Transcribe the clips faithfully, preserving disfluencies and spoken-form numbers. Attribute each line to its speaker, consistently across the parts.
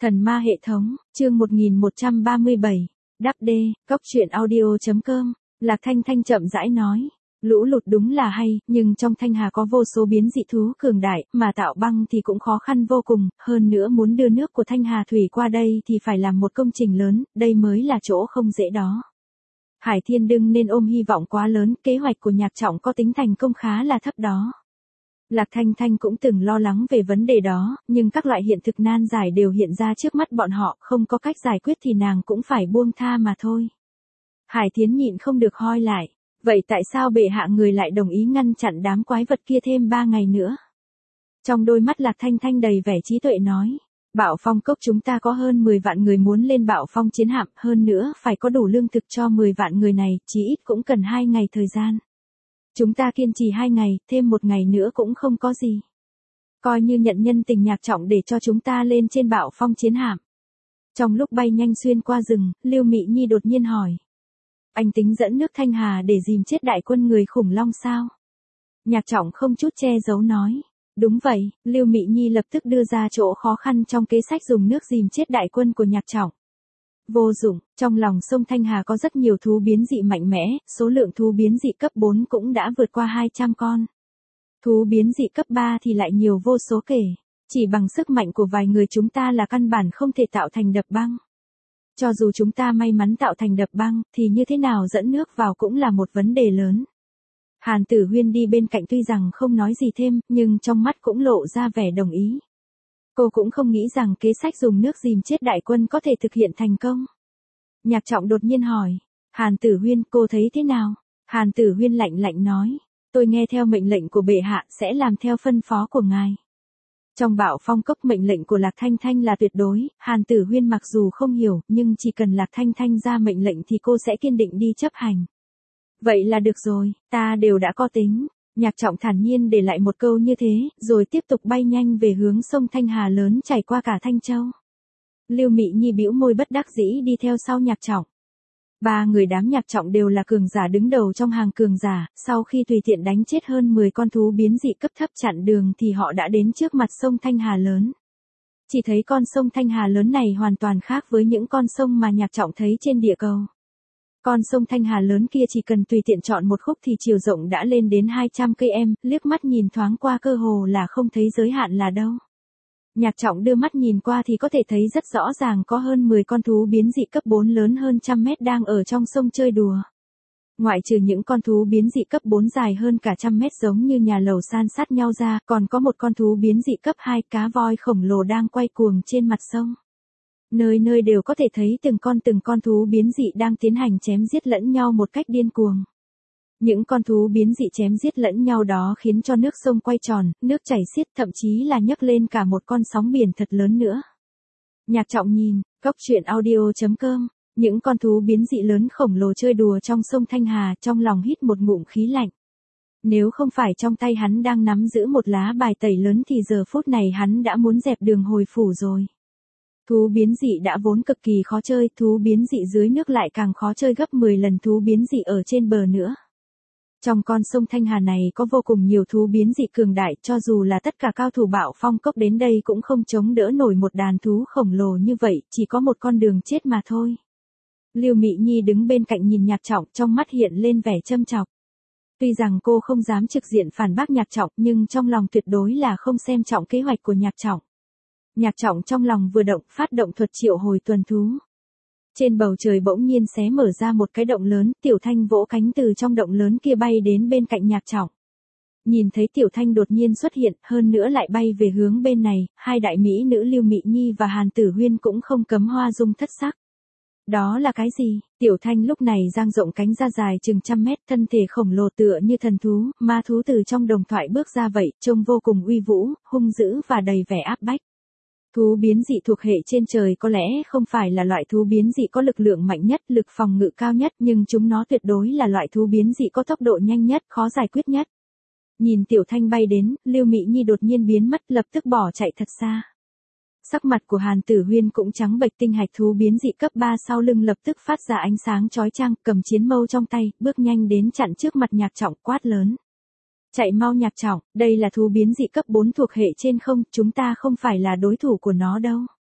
Speaker 1: Thần ma hệ thống, chương một nghìn một trăm ba mươi bảy, đắp đê, cóc truyện audio.com, Lạc Thanh Thanh chậm rãi nói. Lũ lụt đúng là hay, nhưng trong Thanh Hà có vô số biến dị thú cường đại, mà tạo băng thì cũng khó khăn vô cùng, hơn nữa muốn đưa nước của Thanh Hà thủy qua đây thì phải làm một công trình lớn, đây mới là chỗ không dễ đó. Hải Thiên đừng nên ôm hy vọng quá lớn, kế hoạch của Nhạc Trọng có tính thành công khá là thấp đó. Lạc Thanh Thanh cũng từng lo lắng về vấn đề đó, nhưng các loại hiện thực nan giải đều hiện ra trước mắt bọn họ, không có cách giải quyết thì nàng cũng phải buông tha mà thôi. Hải Thiến nhịn không được hoi lại, vậy tại sao bệ hạ người lại đồng ý ngăn chặn đám quái vật kia thêm ba ngày nữa? Trong đôi mắt Lạc Thanh Thanh đầy vẻ trí tuệ nói, Bạo Phong Cốc chúng ta có hơn mười vạn người muốn lên Bạo Phong chiến hạm, hơn nữa phải có đủ lương thực cho mười vạn người này, chí ít cũng cần hai ngày thời gian. Chúng ta kiên trì hai ngày, thêm một ngày nữa cũng không có gì. Coi như nhận nhân tình Nhạc Trọng để cho chúng ta lên trên Bạo Phong chiến hạm. Trong lúc bay nhanh xuyên qua rừng, Lưu Mị Nhi đột nhiên hỏi. Anh tính dẫn nước Thanh Hà để dìm chết đại quân người khủng long sao? Nhạc Trọng không chút che giấu nói. Đúng vậy, Lưu Mị Nhi lập tức đưa ra chỗ khó khăn trong kế sách dùng nước dìm chết đại quân của Nhạc Trọng. Vô dụng, trong lòng sông Thanh Hà có rất nhiều thú biến dị mạnh mẽ, số lượng thú biến dị cấp bốn cũng đã vượt qua hai trăm con. Thú biến dị cấp ba thì lại nhiều vô số kể, chỉ bằng sức mạnh của vài người chúng ta là căn bản không thể tạo thành đập băng. Cho dù chúng ta may mắn tạo thành đập băng, thì như thế nào dẫn nước vào cũng là một vấn đề lớn. Hàn Tử Huyên đi bên cạnh tuy rằng không nói gì thêm, nhưng trong mắt cũng lộ ra vẻ đồng ý. Cô cũng không nghĩ rằng kế sách dùng nước dìm chết đại quân có thể thực hiện thành công. Nhạc Trọng đột nhiên hỏi, Hàn Tử Huyên cô thấy thế nào? Hàn Tử Huyên lạnh lạnh nói, tôi nghe theo mệnh lệnh của bệ hạ sẽ làm theo phân phó của ngài. Trong Bạo Phong Cốc mệnh lệnh của Lạc Thanh Thanh là tuyệt đối, Hàn Tử Huyên mặc dù không hiểu, nhưng chỉ cần Lạc Thanh Thanh ra mệnh lệnh thì cô sẽ kiên định đi chấp hành. Vậy là được rồi, ta đều đã có tính. Nhạc Trọng thản nhiên để lại một câu như thế, rồi tiếp tục bay nhanh về hướng sông Thanh Hà lớn chảy qua cả Thanh Châu. Lưu Mị Nhi bĩu môi bất đắc dĩ đi theo sau Nhạc Trọng. Ba người đám Nhạc Trọng đều là cường giả đứng đầu trong hàng cường giả, sau khi tùy tiện đánh chết hơn mười con thú biến dị cấp thấp chặn đường thì họ đã đến trước mặt sông Thanh Hà lớn. Chỉ thấy con sông Thanh Hà lớn này hoàn toàn khác với những con sông mà Nhạc Trọng thấy trên địa cầu. Con sông Thanh Hà lớn kia chỉ cần tùy tiện chọn một khúc thì chiều rộng đã lên đến hai trăm cây em, liếc mắt nhìn thoáng qua cơ hồ là không thấy giới hạn là đâu. Nhạc Trọng đưa mắt nhìn qua thì có thể thấy rất rõ ràng có hơn mười con thú biến dị cấp bốn lớn hơn trăm mét đang ở trong sông chơi đùa. Ngoại trừ những con thú biến dị cấp bốn dài hơn cả trăm mét giống như nhà lầu san sát nhau ra, còn có một con thú biến dị cấp hai cá voi khổng lồ đang quay cuồng trên mặt sông. Nơi nơi đều có thể thấy từng con từng con thú biến dị đang tiến hành chém giết lẫn nhau một cách điên cuồng. Những con thú biến dị chém giết lẫn nhau đó khiến cho nước sông quay tròn, nước chảy xiết, thậm chí là nhấc lên cả một con sóng biển thật lớn nữa. Nhạc Trọng nhìn, cóc truyện audio.com, những con thú biến dị lớn khổng lồ chơi đùa trong sông Thanh Hà, trong lòng hít một ngụm khí lạnh. Nếu không phải trong tay hắn đang nắm giữ một lá bài tẩy lớn thì giờ phút này hắn đã muốn dẹp đường hồi phủ rồi. Thú biến dị đã vốn cực kỳ khó chơi, thú biến dị dưới nước lại càng khó chơi gấp mười lần thú biến dị ở trên bờ nữa. Trong con sông Thanh Hà này có vô cùng nhiều thú biến dị cường đại, cho dù là tất cả cao thủ Bạo Phong Cốc đến đây cũng không chống đỡ nổi một đàn thú khổng lồ như vậy, chỉ có một con đường chết mà thôi. Lưu Mị Nhi đứng bên cạnh nhìn Nhạc Trọng, trong mắt hiện lên vẻ châm chọc. Tuy rằng cô không dám trực diện phản bác Nhạc Trọng, nhưng trong lòng tuyệt đối là không xem trọng kế hoạch của Nhạc Trọng. Nhạc Trọng trong lòng vừa động, phát động thuật triệu hồi tuần thú. Trên bầu trời bỗng nhiên xé mở ra một cái động lớn, Tiểu Thanh vỗ cánh từ trong động lớn kia bay đến bên cạnh Nhạc Trọng. Nhìn thấy Tiểu Thanh đột nhiên xuất hiện, hơn nữa lại bay về hướng bên này, hai đại mỹ nữ Lưu Mị Nhi và Hàn Tử Huyên cũng không cấm hoa dung thất sắc. Đó là cái gì? Tiểu Thanh lúc này dang rộng cánh ra dài chừng trăm mét, thân thể khổng lồ tựa như thần thú, ma thú từ trong đồng thoại bước ra vậy, trông vô cùng uy vũ, hung dữ và đầy vẻ áp bách. Thú biến dị thuộc hệ trên trời có lẽ không phải là loại thú biến dị có lực lượng mạnh nhất, lực phòng ngự cao nhất, nhưng chúng nó tuyệt đối là loại thú biến dị có tốc độ nhanh nhất, khó giải quyết nhất. Nhìn Tiểu Thanh bay đến, Lưu Mị Nhi đột nhiên biến mất, lập tức bỏ chạy thật xa. Sắc mặt của Hàn Tử Huyên cũng trắng bệch, tinh hạch thú biến dị cấp ba sau lưng lập tức phát ra ánh sáng chói chang, cầm chiến mâu trong tay, bước nhanh đến chặn trước mặt Nhạc Trọng, quát lớn. Chạy mau Nhạc Trọng, đây là thú biến dị cấp bốn thuộc hệ trên không, chúng ta không phải là đối thủ của nó đâu.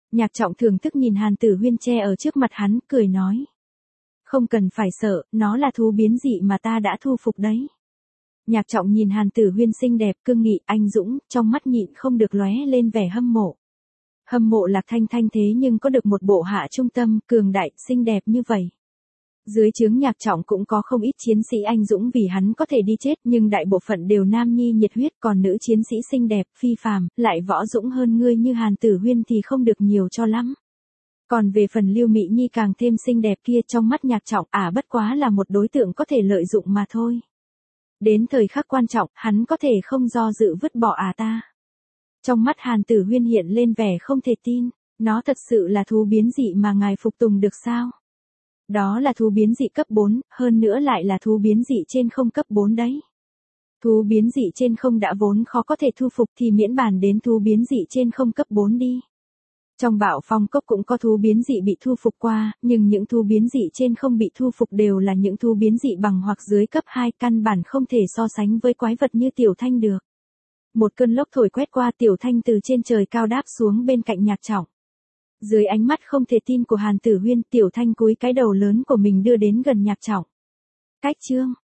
Speaker 1: Nhạc Trọng thưởng thức nhìn Hàn Tử Huyên che ở trước mặt hắn, cười nói. Không cần phải sợ, nó là thú biến dị mà ta đã thu phục đấy. Nhạc Trọng nhìn Hàn Tử Huyên xinh đẹp, cương nghị, anh dũng, trong mắt nhịn không được lóe lên vẻ hâm mộ. Hâm mộ Lạc Thanh Thanh thế nhưng có được một bộ hạ trung tâm, cường đại, xinh đẹp như vậy. Dưới trướng Nhạc Trọng cũng có không ít chiến sĩ anh dũng vì hắn có thể đi chết, nhưng đại bộ phận đều nam nhi nhiệt huyết, còn nữ chiến sĩ xinh đẹp, phi phàm, lại võ dũng hơn ngươi như Hàn Tử Huyên thì không được nhiều cho lắm. Còn về phần Lưu Mỹ Nhi càng thêm xinh đẹp kia, trong mắt Nhạc Trọng à bất quá là một đối tượng có thể lợi dụng mà thôi. Đến thời khắc quan trọng, hắn có thể không do dự vứt bỏ à ta. Trong mắt Hàn Tử Huyên hiện lên vẻ không thể tin, nó thật sự là thú biến dị mà ngài phục tùng được sao? Đó là thú biến dị cấp bốn, hơn nữa lại là thú biến dị trên không cấp bốn đấy. Thú biến dị trên không đã vốn khó có thể thu phục thì miễn bàn đến thú biến dị trên không cấp bốn đi. Trong Bạo Phong Cốc cũng có thú biến dị bị thu phục qua, nhưng những thú biến dị trên không bị thu phục đều là những thú biến dị bằng hoặc dưới cấp hai, căn bản không thể so sánh với quái vật như Tiểu Thanh được. Một cơn lốc thổi quét qua, Tiểu Thanh từ trên trời cao đáp xuống bên cạnh Nhạc Trọng. Dưới ánh mắt không thể tin của Hàn Tử Huyên, Tiểu Thanh cúi cái đầu lớn của mình đưa đến gần Nhạc Trọng. Cách chương